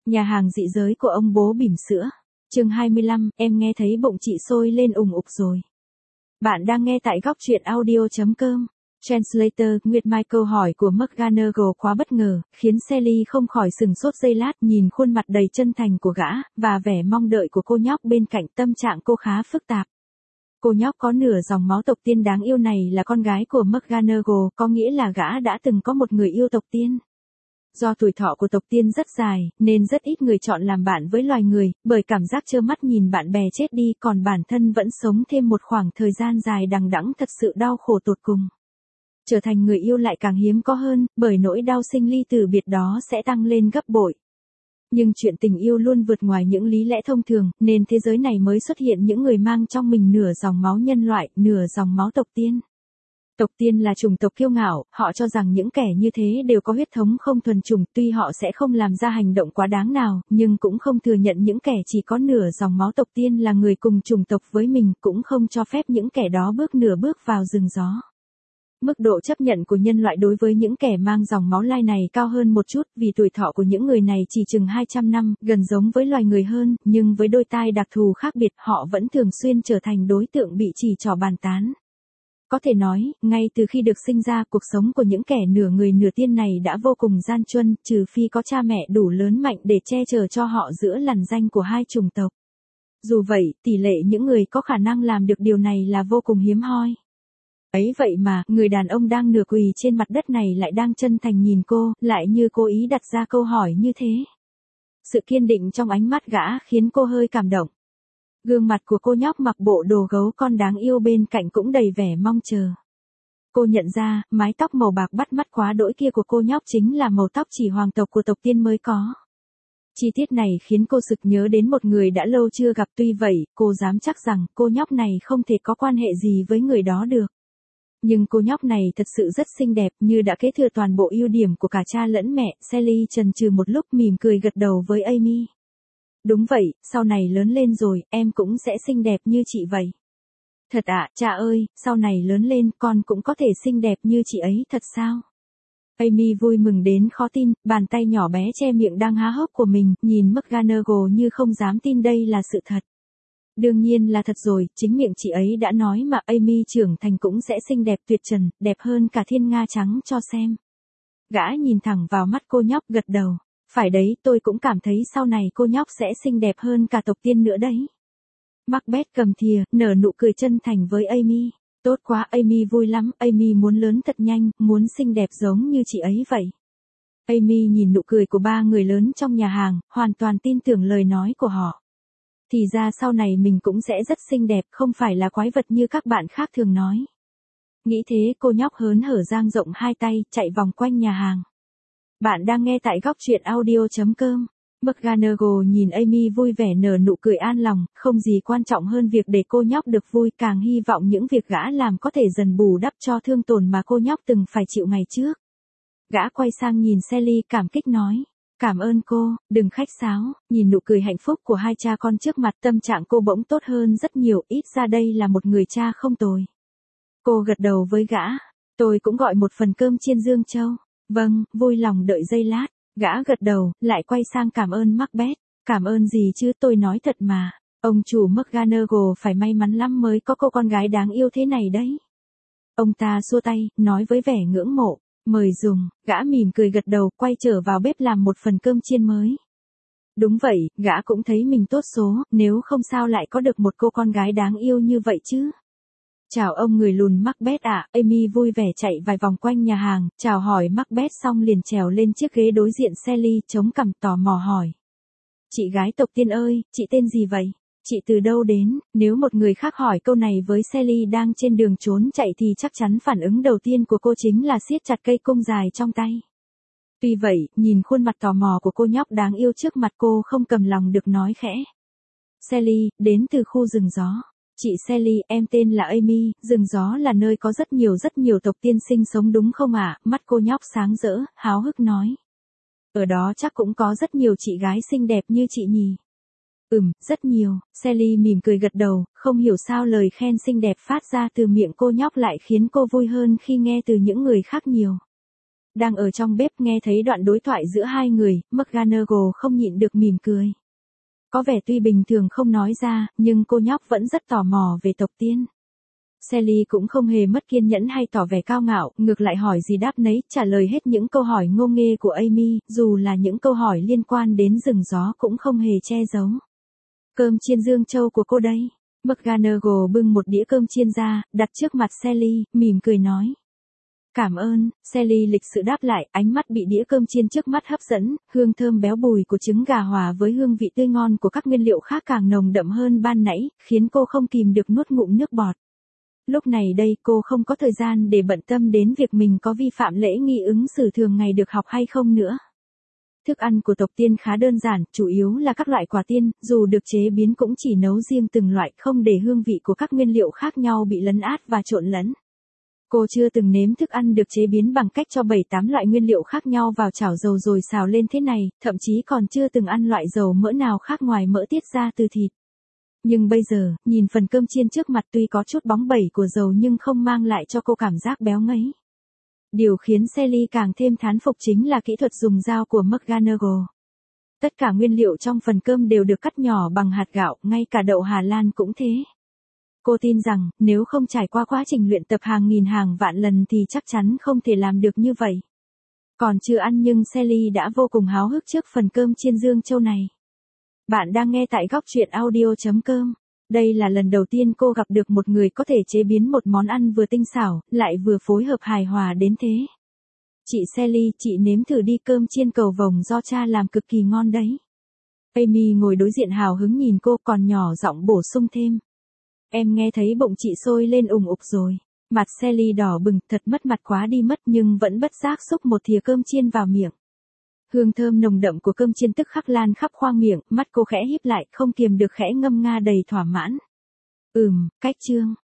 Nhà hàng dị giới của ông bố bỉm sữa. Chương 25, em nghe thấy bụng chị sôi lên ùng ục rồi. Bạn đang nghe tại góc truyện audio.com. Translator, Nguyệt Mai câu hỏi của McGonagall quá bất ngờ, khiến Sally không khỏi sừng sốt giây lát nhìn khuôn mặt đầy chân thành của gã, và vẻ mong đợi của cô nhóc bên cạnh. Tâm trạng cô khá phức tạp. Cô nhóc có nửa dòng máu tộc tiên đáng yêu này là con gái của McGonagall, có nghĩa là gã đã từng có một người yêu tộc tiên. Do tuổi thọ của tộc tiên rất dài, nên rất ít người chọn làm bạn với loài người, bởi cảm giác trơ mắt nhìn bạn bè chết đi, còn bản thân vẫn sống thêm một khoảng thời gian dài đằng đẵng thật sự đau khổ tột cùng. Trở thành người yêu lại càng hiếm có hơn, bởi nỗi đau sinh ly tử biệt đó sẽ tăng lên gấp bội. Nhưng chuyện tình yêu luôn vượt ngoài những lý lẽ thông thường, nên thế giới này mới xuất hiện những người mang trong mình nửa dòng máu nhân loại, nửa dòng máu tộc tiên. Tộc tiên là chủng tộc kiêu ngạo, họ cho rằng những kẻ như thế đều có huyết thống không thuần chủng, tuy họ sẽ không làm ra hành động quá đáng nào, nhưng cũng không thừa nhận những kẻ chỉ có nửa dòng máu tộc tiên là người cùng chủng tộc với mình, cũng không cho phép những kẻ đó bước nửa bước vào rừng gió. Mức độ chấp nhận của nhân loại đối với những kẻ mang dòng máu lai này cao hơn một chút, vì tuổi thọ của những người này chỉ chừng 200 năm, gần giống với loài người hơn, nhưng với đôi tai đặc thù khác biệt, họ vẫn thường xuyên trở thành đối tượng bị chỉ trỏ bàn tán. Có thể nói, ngay từ khi được sinh ra, cuộc sống của những kẻ nửa người nửa tiên này đã vô cùng gian truân, trừ phi có cha mẹ đủ lớn mạnh để che chở cho họ giữa lằn ranh của hai chủng tộc. Dù vậy, tỷ lệ những người có khả năng làm được điều này là vô cùng hiếm hoi. Ấy vậy mà, người đàn ông đang nửa quỳ trên mặt đất này lại đang chân thành nhìn cô, lại như cố ý đặt ra câu hỏi như thế. Sự kiên định trong ánh mắt gã khiến cô hơi cảm động. Gương mặt của cô nhóc mặc bộ đồ gấu con đáng yêu bên cạnh cũng đầy vẻ mong chờ. Cô nhận ra, mái tóc màu bạc bắt mắt quá đỗi kia của cô nhóc chính là màu tóc chỉ hoàng tộc của tộc tiên mới có. Chi tiết này khiến cô sực nhớ đến một người đã lâu chưa gặp, tuy vậy, cô dám chắc rằng cô nhóc này không thể có quan hệ gì với người đó được. Nhưng cô nhóc này thật sự rất xinh đẹp, như đã kế thừa toàn bộ ưu điểm của cả cha lẫn mẹ. Sally chần chừ một lúc mỉm cười gật đầu với Amy. Đúng vậy, sau này lớn lên rồi, em cũng sẽ xinh đẹp như chị vậy. Thật ạ, cha ơi, sau này lớn lên, con cũng có thể xinh đẹp như chị ấy thật sao? Amy vui mừng đến khó tin, bàn tay nhỏ bé che miệng đang há hốc của mình, nhìn McGonagall như không dám tin đây là sự thật. Đương nhiên là thật rồi, chính miệng chị ấy đã nói mà. Amy trưởng thành cũng sẽ xinh đẹp tuyệt trần, đẹp hơn cả thiên nga trắng cho xem. Gã nhìn thẳng vào mắt cô nhóc gật đầu. Phải đấy, tôi cũng cảm thấy sau này cô nhóc sẽ xinh đẹp hơn cả tộc tiên nữa đấy. Macbeth cầm thìa, nở nụ cười chân thành với Amy. Tốt quá, Amy vui lắm, Amy muốn lớn thật nhanh, muốn xinh đẹp giống như chị ấy vậy. Amy nhìn nụ cười của ba người lớn trong nhà hàng, hoàn toàn tin tưởng lời nói của họ. Thì ra sau này mình cũng sẽ rất xinh đẹp, không phải là quái vật như các bạn khác thường nói. Nghĩ thế, cô nhóc hớn hở dang rộng hai tay, chạy vòng quanh nhà hàng. Bạn đang nghe tại góc truyện audio.com. McGonagall nhìn Amy vui vẻ nở nụ cười an lòng, không gì quan trọng hơn việc để cô nhóc được vui, càng hy vọng những việc gã làm có thể dần bù đắp cho thương tổn mà cô nhóc từng phải chịu ngày trước. Gã quay sang nhìn Sally cảm kích nói. Cảm ơn cô, đừng khách sáo. Nhìn nụ cười hạnh phúc của hai cha con trước mặt, tâm trạng cô bỗng tốt hơn rất nhiều, ít ra đây là một người cha không tồi. Cô gật đầu với gã. Tôi cũng gọi một phần cơm chiên Dương Châu. Vâng, vui lòng đợi giây lát. Gã gật đầu, lại quay sang cảm ơn Macbeth. Cảm ơn gì chứ, tôi nói thật mà. Ông chủ McGonagall phải may mắn lắm mới có cô con gái đáng yêu thế này đấy. Ông ta xua tay, nói với vẻ ngưỡng mộ. Mời dùng. Gã mỉm cười gật đầu, quay trở vào bếp làm một phần cơm chiên mới. Đúng vậy, gã cũng thấy mình tốt số, nếu không sao lại có được một cô con gái đáng yêu như vậy chứ. Chào ông người lùn Macbeth ạ. Amy vui vẻ chạy vài vòng quanh nhà hàng, chào hỏi Macbeth xong liền trèo lên chiếc ghế đối diện Sally, chống cằm tò mò hỏi. Chị gái tộc tiên ơi, chị tên gì vậy? Chị từ đâu đến? Nếu một người khác hỏi câu này với Sally đang trên đường trốn chạy thì chắc chắn phản ứng đầu tiên của cô chính là siết chặt cây cung dài trong tay. Tuy vậy, nhìn khuôn mặt tò mò của cô nhóc đáng yêu trước mặt, cô không cầm lòng được nói khẽ. Sally, đến từ khu rừng gió. Chị Sally, em tên là Amy, rừng gió là nơi có rất nhiều tộc tiên sinh sống đúng không ạ? Mắt cô nhóc sáng rỡ, háo hức nói. Ở đó chắc cũng có rất nhiều chị gái xinh đẹp như chị nhỉ? Rất nhiều. Sally mỉm cười gật đầu, không hiểu sao lời khen xinh đẹp phát ra từ miệng cô nhóc lại khiến cô vui hơn khi nghe từ những người khác nhiều. Đang ở trong bếp nghe thấy đoạn đối thoại giữa hai người, McGonagall không nhịn được mỉm cười. Có vẻ tuy bình thường không nói ra, nhưng cô nhóc vẫn rất tò mò về tộc tiên. Sally cũng không hề mất kiên nhẫn hay tỏ vẻ cao ngạo, ngược lại hỏi gì đáp nấy, trả lời hết những câu hỏi ngô nghê của Amy, dù là những câu hỏi liên quan đến rừng gió cũng không hề che giấu. Cơm chiên Dương Châu của cô đây. McGonagall bưng một đĩa cơm chiên ra, đặt trước mặt Sally, mỉm cười nói. Cảm ơn, Sally lịch sự đáp lại, ánh mắt bị đĩa cơm chiên trước mắt hấp dẫn, hương thơm béo bùi của trứng gà hòa với hương vị tươi ngon của các nguyên liệu khác càng nồng đậm hơn ban nãy, khiến cô không kìm được nuốt ngụm nước bọt. Lúc này đây cô không có thời gian để bận tâm đến việc mình có vi phạm lễ nghi ứng xử thường ngày được học hay không nữa. Thức ăn của tộc tiên khá đơn giản, chủ yếu là các loại quả tiên, dù được chế biến cũng chỉ nấu riêng từng loại, không để hương vị của các nguyên liệu khác nhau bị lấn át và trộn lẫn. Cô chưa từng nếm thức ăn được chế biến bằng cách cho 7-8 loại nguyên liệu khác nhau vào chảo dầu rồi xào lên thế này, thậm chí còn chưa từng ăn loại dầu mỡ nào khác ngoài mỡ tiết ra từ thịt. Nhưng bây giờ, nhìn phần cơm chiên trước mặt tuy có chút bóng bẩy của dầu nhưng không mang lại cho cô cảm giác béo ngấy. Điều khiến Sally càng thêm thán phục chính là kỹ thuật dùng dao của McGonagall. Tất cả nguyên liệu trong phần cơm đều được cắt nhỏ bằng hạt gạo, ngay cả đậu Hà Lan cũng thế. Cô tin rằng, nếu không trải qua quá trình luyện tập hàng nghìn hàng vạn lần thì chắc chắn không thể làm được như vậy. Còn chưa ăn nhưng Sally đã vô cùng háo hức trước phần cơm chiên Dương Châu này. Bạn đang nghe tại góc truyện audio.com. Đây là lần đầu tiên cô gặp được một người có thể chế biến một món ăn vừa tinh xảo, lại vừa phối hợp hài hòa đến thế. Chị Sally, chị nếm thử đi, cơm chiên cầu vồng do cha làm cực kỳ ngon đấy. Amy ngồi đối diện hào hứng nhìn cô, còn nhỏ giọng bổ sung thêm. Em nghe thấy bụng chị sôi lên ùng ục rồi. Mặt Sally đỏ bừng, thật mất mặt quá đi mất, nhưng vẫn bất giác xúc một thìa cơm chiên vào miệng. Hương thơm nồng đậm của cơm chiên tức khắc lan khắp khoang miệng, mắt cô khẽ híp lại, không kiềm được khẽ ngâm nga đầy thỏa mãn. Cách chương.